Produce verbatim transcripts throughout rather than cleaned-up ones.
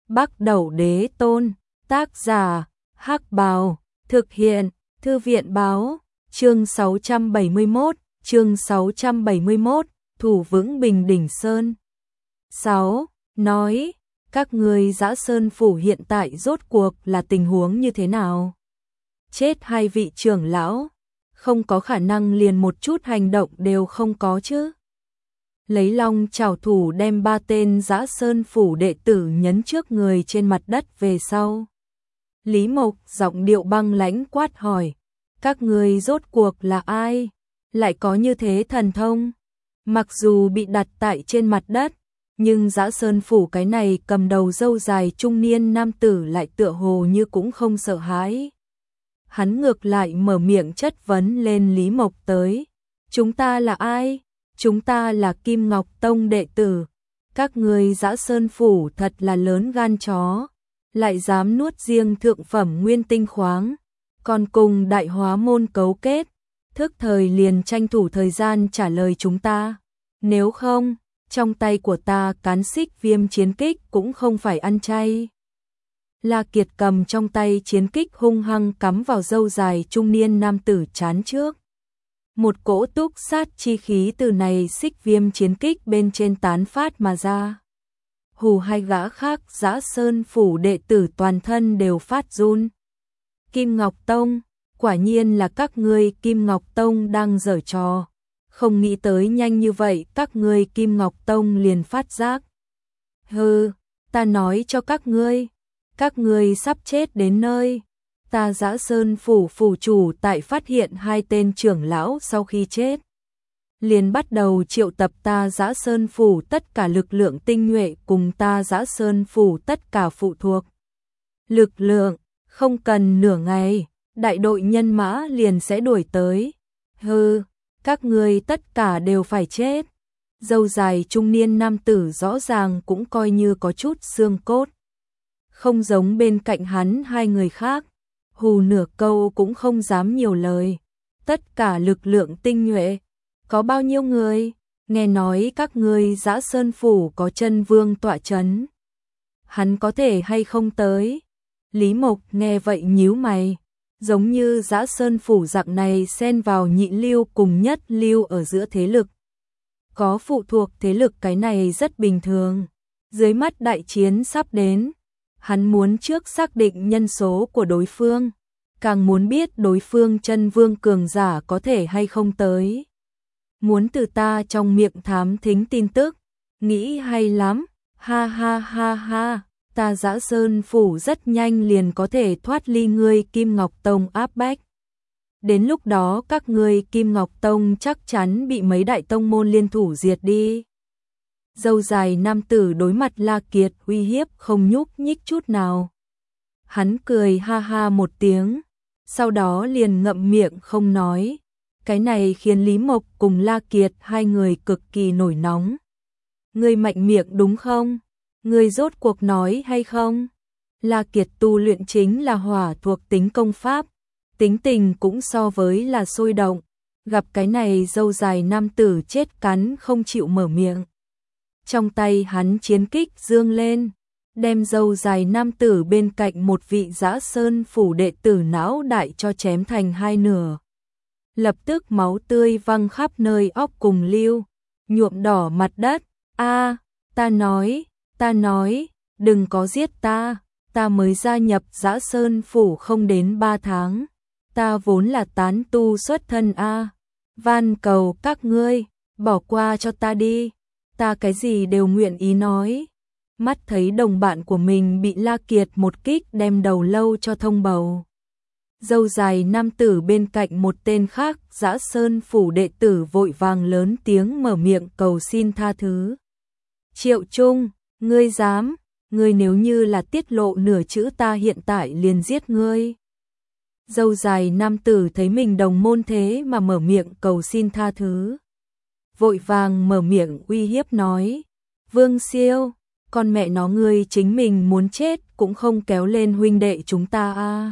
Bắc Đẩu Đế Tôn, tác giả, Hắc Bào, thực hiện, Thư viện báo, chương sáu trăm bảy mươi mốt, chương sáu trăm bảy mươi mốt, thủ vững Bình Đỉnh Sơn. sáu. Nói, các ngươi Dã Sơn Phủ hiện tại rốt cuộc là tình huống như thế nào? Chết hai vị trưởng lão, không có khả năng liền một chút hành động đều không có chứ? Lấy long trảo thủ đem ba tên Dã Sơn Phủ đệ tử nhấn trước người trên mặt đất về sau. Lý Mộc giọng điệu băng lãnh quát hỏi, các ngươi rốt cuộc là ai? Lại có như thế thần thông? Mặc dù bị đặt tại trên mặt đất, nhưng Dã Sơn Phủ cái này cầm đầu râu dài trung niên nam tử lại tựa hồ như cũng không sợ hãi. Hắn ngược lại mở miệng chất vấn lên Lý Mộc tới. Chúng ta là ai? Chúng ta là Kim Ngọc Tông đệ tử. Các ngươi Dã Sơn Phủ thật là lớn gan chó, lại dám nuốt riêng thượng phẩm nguyên tinh khoáng, còn cùng Đại Hóa Môn cấu kết, thức thời liền tranh thủ thời gian trả lời chúng ta. Nếu không, trong tay của ta cán xích viêm chiến kích cũng không phải ăn chay. La Kiệt cầm trong tay chiến kích hung hăng cắm vào râu dài trung niên nam tử chán trước. Một cỗ túc sát chi khí từ này xích viêm chiến kích bên trên tán phát mà ra. Hù hai gã khác Dã Sơn Phủ đệ tử toàn thân đều phát run. Kim Ngọc Tông, quả nhiên là các ngươi Kim Ngọc Tông đang giở trò. Không nghĩ tới nhanh như vậy các ngươi Kim Ngọc Tông liền phát giác. Hừ, ta nói cho các ngươi, các ngươi sắp chết đến nơi. Ta Dã Sơn Phủ phủ chủ tại phát hiện hai tên trưởng lão sau khi chết, liền bắt đầu triệu tập ta Dã Sơn Phủ tất cả lực lượng tinh nhuệ cùng ta Dã Sơn Phủ tất cả phụ thuộc lực lượng, không cần nửa ngày, đại đội nhân mã liền sẽ đuổi tới. Hừ, các ngươi tất cả đều phải chết. Râu dài trung niên nam tử rõ ràng cũng coi như có chút xương cốt, không giống bên cạnh hắn hai người khác, hù nửa câu cũng không dám nhiều lời. Tất cả lực lượng tinh nhuệ, có bao nhiêu người? Nghe nói các ngươi Dã Sơn Phủ có chân vương tọa chấn, hắn có thể hay không tới? Lý Mộc nghe vậy nhíu mày, giống như Dã Sơn Phủ dạng này xen vào nhị lưu cùng nhất lưu ở giữa thế lực, có phụ thuộc thế lực cái này rất bình thường. Dưới mắt đại chiến sắp đến, hắn muốn trước xác định nhân số của đối phương, càng muốn biết đối phương chân vương cường giả có thể hay không tới. Muốn từ ta trong miệng thám thính tin tức, nghĩ hay lắm, ha ha ha ha, ta Dã Sơn Phủ rất nhanh liền có thể thoát ly ngươi Kim Ngọc Tông áp bách. Đến lúc đó các ngươi Kim Ngọc Tông chắc chắn bị mấy đại tông môn liên thủ diệt đi. Râu dài nam tử đối mặt La Kiệt uy hiếp không nhúc nhích chút nào. Hắn cười ha ha một tiếng, sau đó liền ngậm miệng không nói. Cái này khiến Lý Mộc cùng La Kiệt hai người cực kỳ nổi nóng. Ngươi mạnh miệng đúng không? Ngươi rốt cuộc nói hay không? La Kiệt tu luyện chính là hỏa thuộc tính công pháp, tính tình cũng so với là sôi động. Gặp cái này râu dài nam tử chết cắn không chịu mở miệng. Trong tay hắn chiến kích dương lên, đem râu dài nam tử bên cạnh một vị Dã Sơn Phủ đệ tử não đại cho chém thành hai nửa. Lập tức máu tươi văng khắp nơi óc cùng lưu, nhuộm đỏ mặt đất. A, ta nói, ta nói, đừng có giết ta, ta mới gia nhập Dã Sơn Phủ không đến ba tháng, ta vốn là tán tu xuất thân a, van cầu các ngươi, bỏ qua cho ta đi, ta cái gì đều nguyện ý nói. Mắt thấy đồng bạn của mình bị La Kiệt một kích đem đầu lâu cho thông bầu. Râu dài nam tử bên cạnh một tên khác Dã Sơn Phủ đệ tử vội vàng lớn tiếng mở miệng cầu xin tha thứ. Triệu Trung, ngươi dám, ngươi nếu như là tiết lộ nửa chữ ta hiện tại liền giết ngươi. Râu dài nam tử thấy mình đồng môn thế mà mở miệng cầu xin tha thứ, vội vàng mở miệng uy hiếp nói, Vương Siêu, con mẹ nó ngươi chính mình muốn chết cũng không kéo lên huynh đệ chúng ta a.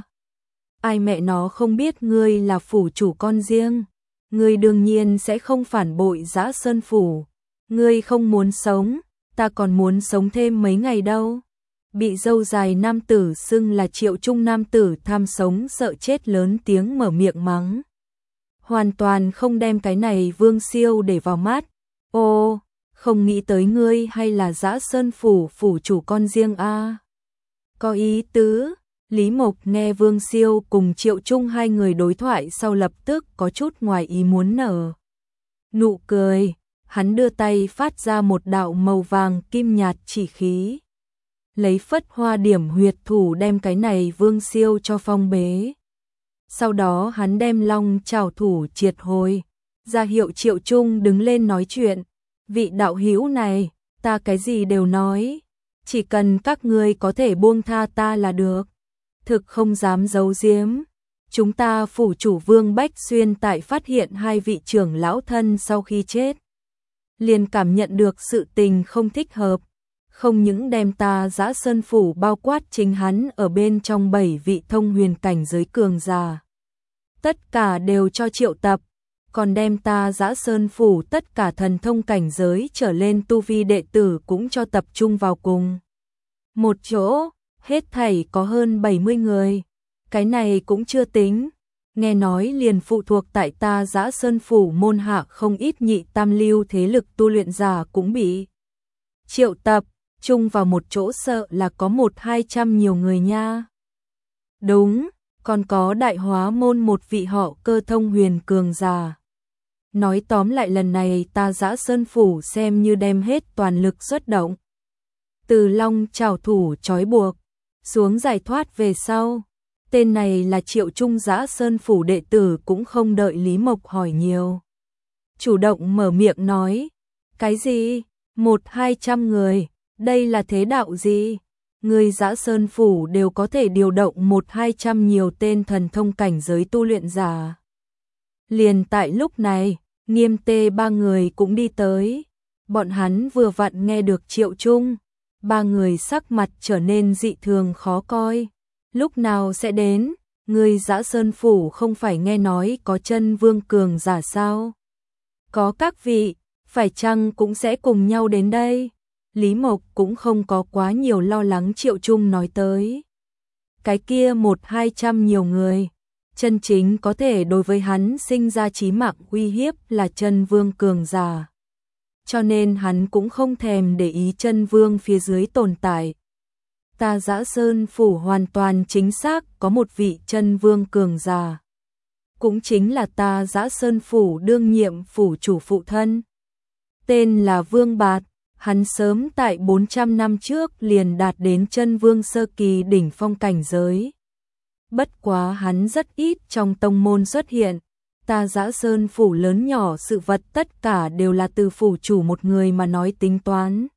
Ai mẹ nó không biết ngươi là phủ chủ con riêng, ngươi đương nhiên sẽ không phản bội Dã Sơn Phủ. Ngươi không muốn sống, ta còn muốn sống thêm mấy ngày đâu. bị râu dài nam tử xưng là Triệu Trung nam tử tham sống sợ chết lớn tiếng mở miệng mắng. Hoàn toàn không đem cái này Vương Siêu để vào mắt. Ô, không nghĩ tới ngươi hay là Dã Sơn phủ phủ chủ con riêng a. Có ý tứ. Lý Mộc nghe Vương Siêu cùng Triệu Trung hai người đối thoại sau lập tức có chút ngoài ý muốn nở nụ cười, hắn đưa tay phát ra một đạo màu vàng kim nhạt chỉ khí. Lấy phất hoa điểm huyệt thủ đem cái này Vương Siêu cho phong bế. Sau đó hắn đem long trảo thủ triệt hồi, ra hiệu Triệu Trung đứng lên nói chuyện. Vị đạo hữu này, ta cái gì đều nói, chỉ cần các ngươi có thể buông tha ta là được. Thực không dám giấu giếm, chúng ta phủ chủ Vương Bách Xuyên tại phát hiện hai vị trưởng lão thân sau khi chết, liền cảm nhận được sự tình không thích hợp, không những đem ta Dã Sơn phủ bao quát chính hắn ở bên trong bảy vị thông huyền cảnh giới cường giả, tất cả đều cho triệu tập, còn đem ta Dã Sơn phủ tất cả thần thông cảnh giới trở lên tu vi đệ tử cũng cho tập trung vào cùng một chỗ. Hết thảy có hơn bảy mươi người, cái này cũng chưa tính, nghe nói liền phụ thuộc tại ta Dã Sơn phủ môn hạ không ít nhị tam lưu thế lực tu luyện giả cũng bị triệu tập, chung vào một chỗ sợ là có một hai trăm nhiều người nha. Đúng, còn có đại hóa môn một vị họ Cơ thông huyền cường giả. Nói tóm lại lần này ta Dã Sơn phủ xem như đem hết toàn lực xuất động. Từ long trảo thủ trói buộc xuống giải thoát về sau, tên này là Triệu Trung Dã Sơn phủ đệ tử cũng không đợi Lý Mộc hỏi nhiều, chủ động mở miệng nói, cái gì, một hai trăm người, đây là thế đạo gì, người Dã Sơn phủ đều có thể điều động một hai trăm nhiều tên thần thông cảnh giới tu luyện giả. Liền tại lúc này, Nghiêm Tê ba người cũng đi tới, bọn hắn vừa vặn nghe được Triệu Trung. Ba người sắc mặt trở nên dị thường khó coi. Lúc nào sẽ đến? Người Dã Sơn phủ không phải nghe nói có chân vương cường giả sao? Có các vị, phải chăng cũng sẽ cùng nhau đến đây? Lý Mộc cũng không có quá nhiều lo lắng Triệu Trung nói tới. Cái kia một hai trăm nhiều người, chân chính có thể đối với hắn sinh ra chí mạng uy hiếp là chân vương cường giả. Cho nên hắn cũng không thèm để ý chân vương phía dưới tồn tại. Ta Dã Sơn phủ hoàn toàn chính xác có một vị chân vương cường giả. Cũng chính là ta Dã Sơn phủ đương nhiệm phủ chủ phụ thân. Tên là Vương Bạt, hắn sớm tại bốn trăm năm trước liền đạt đến chân vương sơ kỳ đỉnh phong cảnh giới. Bất quá hắn rất ít trong tông môn xuất hiện. Ta Dã Sơn phủ lớn nhỏ sự vật tất cả đều là từ phủ chủ một người mà nói tính toán.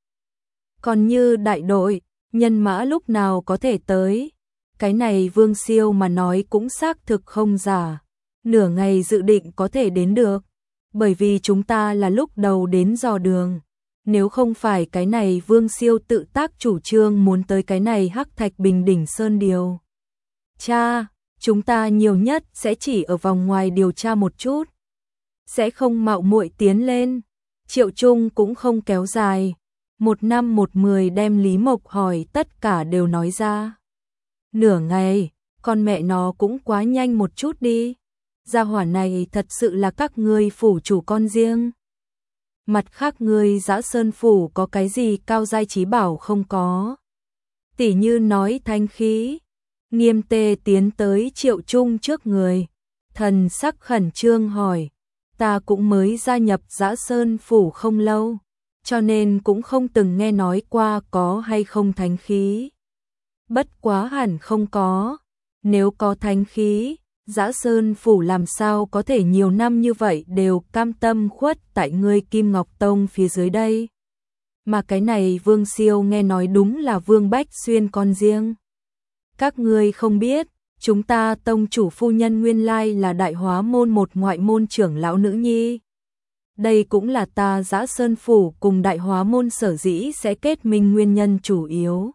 Còn như đại đội, nhân mã lúc nào có thể tới, cái này Vương Siêu mà nói cũng xác thực không giả. Nửa ngày dự định có thể đến được, bởi vì chúng ta là lúc đầu đến dò đường. Nếu không phải cái này Vương Siêu tự tác chủ trương muốn tới cái này Hắc Thạch Bình Đỉnh Sơn điều. Cha, chúng ta nhiều nhất sẽ chỉ ở vòng ngoài điều tra một chút, sẽ không mạo muội tiến lên. Triệu Trung cũng không kéo dài, một năm một mười đem Lý Mộc hỏi tất cả đều nói ra. Nửa ngày, con mẹ nó cũng quá nhanh một chút đi. Gia hỏa này thật sự là các ngươi phủ chủ con riêng. Mặt khác ngươi Dã Sơn phủ có cái gì cao giai trí bảo không có? Tỉ như nói thanh khí. Nghiêm Tê tiến tới Triệu Trung trước người, thần sắc khẩn trương hỏi, ta cũng mới gia nhập Dã Sơn phủ không lâu, cho nên cũng không từng nghe nói qua có hay không thánh khí. Bất quá hẳn không có, nếu có thánh khí, Dã Sơn phủ làm sao có thể nhiều năm như vậy đều cam tâm khuất tại ngươi Kim Ngọc Tông phía dưới đây. Mà cái này Vương Siêu nghe nói đúng là Vương Bách Xuyên con riêng. Các ngươi không biết, chúng ta tông chủ phu nhân nguyên lai là đại hóa môn một ngoại môn trưởng lão nữ nhi. Đây cũng là ta Dã Sơn phủ cùng đại hóa môn sở dĩ sẽ kết minh nguyên nhân chủ yếu.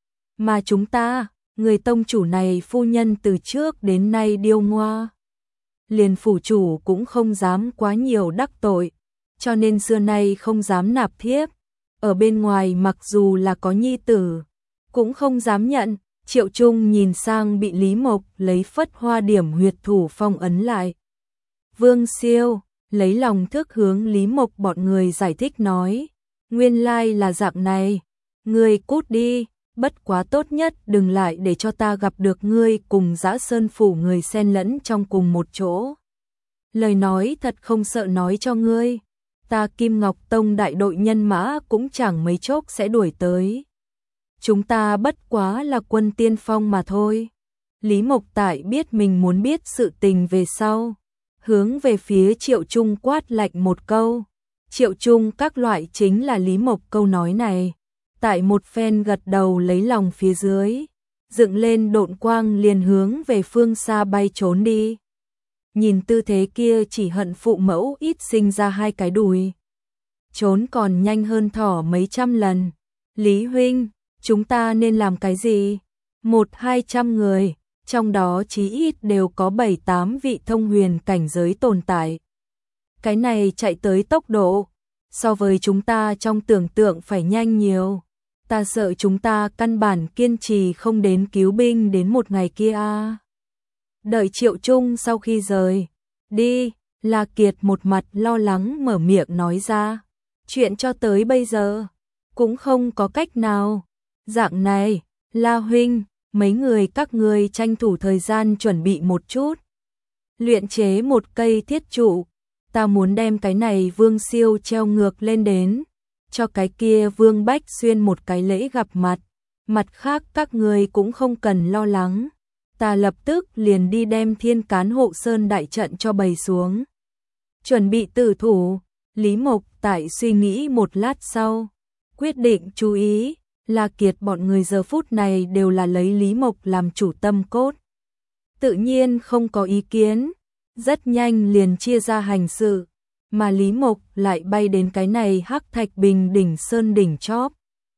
Mà chúng ta, người tông chủ này phu nhân từ trước đến nay điêu ngoa. Liền phủ chủ cũng không dám quá nhiều đắc tội, cho nên xưa nay không dám nạp thiếp. Ở bên ngoài mặc dù là có nhi tử, cũng không dám nhận. Triệu Trung nhìn sang bị Lý Mộc lấy phất hoa điểm huyệt thủ phong ấn lại. Vương Siêu lấy lòng thức hướng Lý Mộc bọn người giải thích nói, nguyên lai là dạng này, ngươi cút đi, bất quá tốt nhất đừng lại để cho ta gặp được ngươi cùng Dã Sơn phủ người xen lẫn trong cùng một chỗ. Lời nói thật không sợ nói cho ngươi, ta Kim Ngọc Tông đại đội nhân mã cũng chẳng mấy chốc sẽ đuổi tới. Chúng ta bất quá là quân tiên phong mà thôi. Lý Mộc Tại biết mình muốn biết sự tình về sau, hướng về phía Triệu Trung quát lạnh một câu. Triệu Trung các loại chính là Lý Mộc câu nói này. Tại một phen gật đầu lấy lòng phía dưới, dựng lên độn quang liền hướng về phương xa bay trốn đi. Nhìn tư thế kia chỉ hận phụ mẫu ít sinh ra hai cái đùi. Trốn còn nhanh hơn thỏ mấy trăm lần. Lý huynh, chúng ta nên làm cái gì? Một hai trăm người, trong đó chí ít đều có bảy tám vị thông huyền cảnh giới tồn tại. Cái này chạy tới tốc độ, so với chúng ta trong tưởng tượng phải nhanh nhiều. Ta sợ chúng ta căn bản kiên trì không đến cứu binh đến một ngày kia a. Đợi Triệu Trung sau khi rời đi, La Kiệt một mặt lo lắng mở miệng nói ra, chuyện cho tới bây giờ cũng không có cách nào. Dạng này, La huynh, mấy người các ngươi tranh thủ thời gian chuẩn bị một chút, luyện chế một cây thiết trụ, ta muốn đem cái này Vương Siêu treo ngược lên đến, cho cái kia Vương Bách Xuyên một cái lễ gặp mặt. Mặt khác các ngươi cũng không cần lo lắng, ta lập tức liền đi đem Thiên Cán Hộ Sơn đại trận cho bày xuống. Chuẩn bị tử thủ. Lý Mộc Tại suy nghĩ một lát sau, quyết định chú ý. La Kiệt bọn người giờ phút này đều là lấy Lý Mộc làm chủ tâm cốt, tự nhiên không có ý kiến, rất nhanh liền chia ra hành sự, mà Lý Mộc lại bay đến cái này Hắc Thạch Bình đỉnh sơn đỉnh chóp.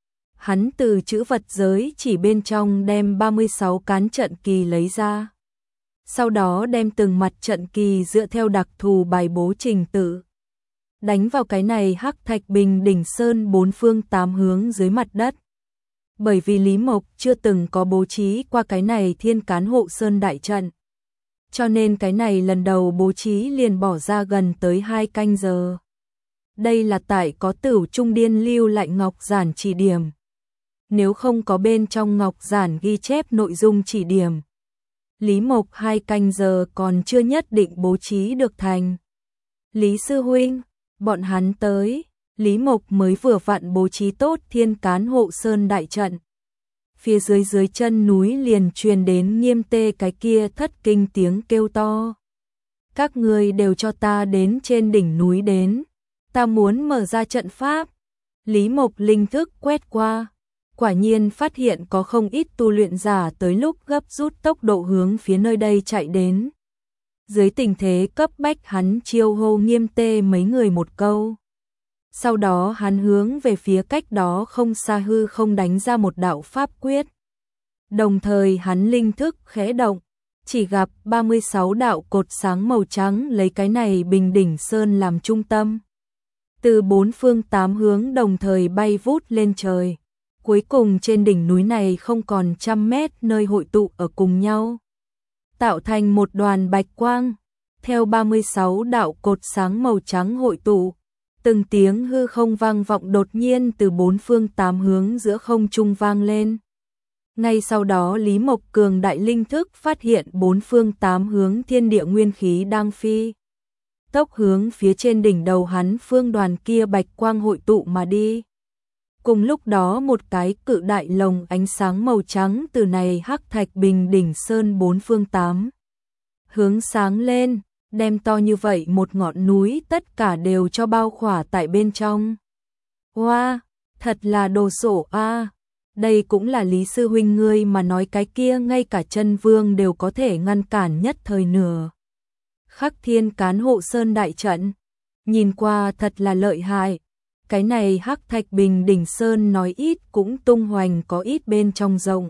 Hắn từ chữ vật giới chỉ bên trong đem ba mươi sáu cán trận kỳ lấy ra, sau đó đem từng mặt trận kỳ dựa theo đặc thù bài bố trình tự, đánh vào cái này Hắc Thạch Bình đỉnh sơn bốn phương tám hướng dưới mặt đất. Bởi vì Lý Mộc chưa từng có bố trí qua cái này Thiên Cán Hộ Sơn đại trận, cho nên cái này lần đầu bố trí liền bỏ ra gần tới hai canh giờ. Đây là tại có Tửu Trung Điên lưu lại ngọc giản chỉ điểm. Nếu không có bên trong ngọc giản ghi chép nội dung chỉ điểm, Lý Mộc hai canh giờ còn chưa nhất định bố trí được thành. Lý sư huynh, bọn hắn tới. Lý Mộc mới vừa vặn bố trí tốt Thiên Cán Hộ Sơn đại trận. Phía dưới dưới chân núi liền truyền đến Nghiêm Tê cái kia thất kinh tiếng kêu to. Các ngươi đều cho ta đến trên đỉnh núi đến, ta muốn mở ra trận pháp. Lý Mộc linh thức quét qua, quả nhiên phát hiện có không ít tu luyện giả tới lúc gấp rút tốc độ hướng phía nơi đây chạy đến. Dưới tình thế cấp bách hắn chiêu hô Nghiêm Tê mấy người một câu. Sau đó hắn hướng về phía cách đó không xa hư không đánh ra một đạo pháp quyết. Đồng thời hắn linh thức khẽ động, chỉ gặp ba mươi sáu đạo cột sáng màu trắng lấy cái này Bình đỉnh sơn làm trung tâm. Từ bốn phương tám hướng đồng thời bay vút lên trời. Cuối cùng trên đỉnh núi này không còn trăm mét nơi hội tụ ở cùng nhau, tạo thành một đoàn bạch quang. Theo ba mươi sáu đạo cột sáng màu trắng hội tụ, từng tiếng hư không vang vọng đột nhiên từ bốn phương tám hướng giữa không trung vang lên. Ngay sau đó Lý Mộc cường đại linh thức phát hiện bốn phương tám hướng thiên địa nguyên khí đang phi tốc hướng phía trên đỉnh đầu hắn phương đoàn kia bạch quang hội tụ mà đi. Cùng lúc đó một cái cự đại lồng ánh sáng màu trắng từ này Hắc Thạch Bình đỉnh sơn bốn phương tám hướng sáng lên, đem to như vậy một ngọn núi tất cả đều cho bao khỏa tại bên trong. Wow, thật là đồ sộ a. À. Đây cũng là Lý sư huynh ngươi mà nói cái kia ngay cả chân vương đều có thể ngăn cản nhất thời nửa. Khắc Thiên Cán Hộ Sơn đại trận, nhìn qua thật là lợi hại. Cái này Hắc Thạch Bình đỉnh sơn nói ít cũng tung hoành có ít bên trong rộng.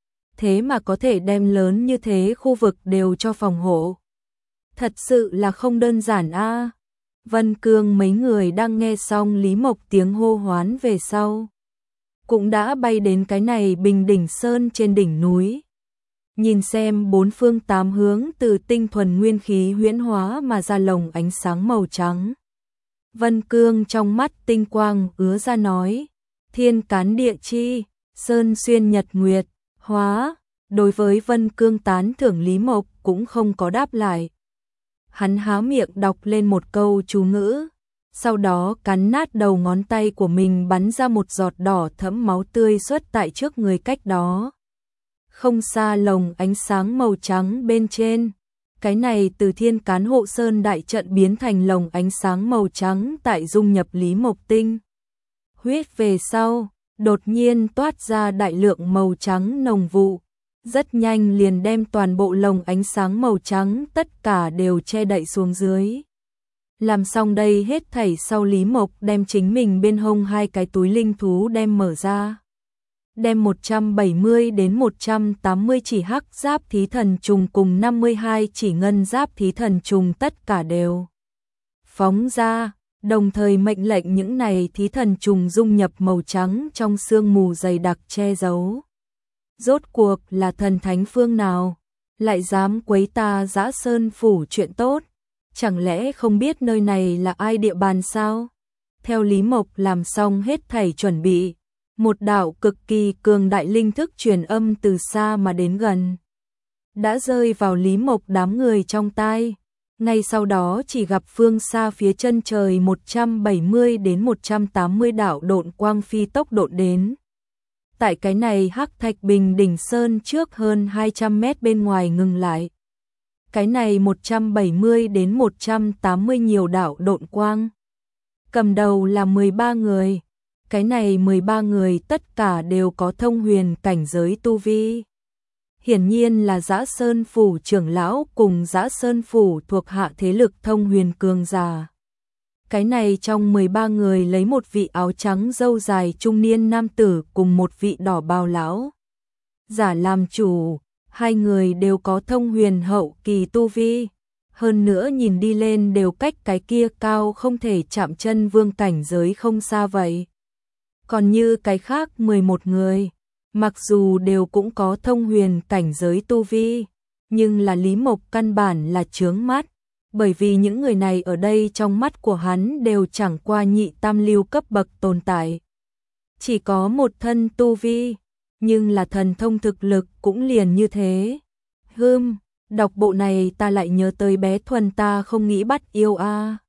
Thế mà có thể đem lớn như thế khu vực đều cho phòng hộ. Thật sự là không đơn giản a. À. Vân Cương mấy người đang nghe xong Lý Mộc tiếng hô hoán về sau, cũng đã bay đến cái này Bình Đỉnh Sơn trên đỉnh núi. Nhìn xem bốn phương tám hướng từ tinh thuần nguyên khí huyễn hóa mà ra lồng ánh sáng màu trắng. Vân Cương trong mắt tinh quang ứa ra nói, thiên cán địa chi, sơn xuyên nhật nguyệt, hóa. Đối với Vân Cương tán thưởng Lý Mộc cũng không có đáp lại. Hắn há miệng đọc lên một câu chú ngữ, sau đó cắn nát đầu ngón tay của mình, bắn ra một giọt đỏ thẫm máu tươi xuất tại trước người cách đó. Không xa lồng ánh sáng màu trắng bên trên, cái này từ thiên cán hộ sơn đại trận biến thành lồng ánh sáng màu trắng tại dung nhập Lý Mộc tinh huyết về sau, đột nhiên toát ra đại lượng màu trắng nồng vụ, rất nhanh liền đem toàn bộ lồng ánh sáng màu trắng tất cả đều che đậy xuống dưới. Làm xong đây hết thảy sau, Lý Mộc đem chính mình bên hông hai cái túi linh thú đem mở ra. Đem một trăm bảy mươi đến một trăm tám mươi chỉ hắc giáp thí thần trùng cùng năm mươi hai chỉ ngân giáp thí thần trùng tất cả đều phóng ra, đồng thời mệnh lệnh những này thí thần trùng dung nhập màu trắng trong sương mù dày đặc che giấu. Rốt cuộc là thần thánh phương nào, lại dám quấy ta Dã Sơn phủ chuyện tốt, chẳng lẽ không biết nơi này là ai địa bàn sao? Theo Lý Mộc làm xong hết thảy chuẩn bị, một đạo cực kỳ cường đại linh thức truyền âm từ xa mà đến gần, đã rơi vào Lý Mộc đám người trong tai. Ngay sau đó chỉ gặp phương xa phía chân trời một trăm bảy mươi đến một trăm tám mươi đạo độn quang phi tốc độn đến. Tại cái này Hắc Thạch Bình Đỉnh Sơn trước hơn hai trăm mét bên ngoài ngừng lại. Cái này một trăm bảy mươi đến một trăm tám mươi nhiều đạo độn quang. Cầm đầu là mười ba người. Cái này mười ba người tất cả đều có thông huyền cảnh giới tu vi. Hiển nhiên là Dã Sơn phủ trưởng lão cùng Dã Sơn phủ thuộc hạ thế lực thông huyền cường giả. Cái này trong mười ba người lấy một vị áo trắng râu dài trung niên nam tử cùng một vị đỏ bào lão giả làm chủ, hai người đều có thông huyền hậu kỳ tu vi, hơn nữa nhìn đi lên đều cách cái kia cao không thể chạm chân vương cảnh giới không xa vậy. Còn như cái khác mười một người, mặc dù đều cũng có thông huyền cảnh giới tu vi, nhưng là Lý Mộc căn bản là chướng mắt, bởi vì những người này ở đây trong mắt của hắn đều chẳng qua nhị tam lưu cấp bậc tồn tại. Chỉ có một thân tu vi, nhưng là thần thông thực lực cũng liền như thế. Hừm, đọc bộ này ta lại nhớ tới bé Thuần ta không nghĩ bắt yêu a.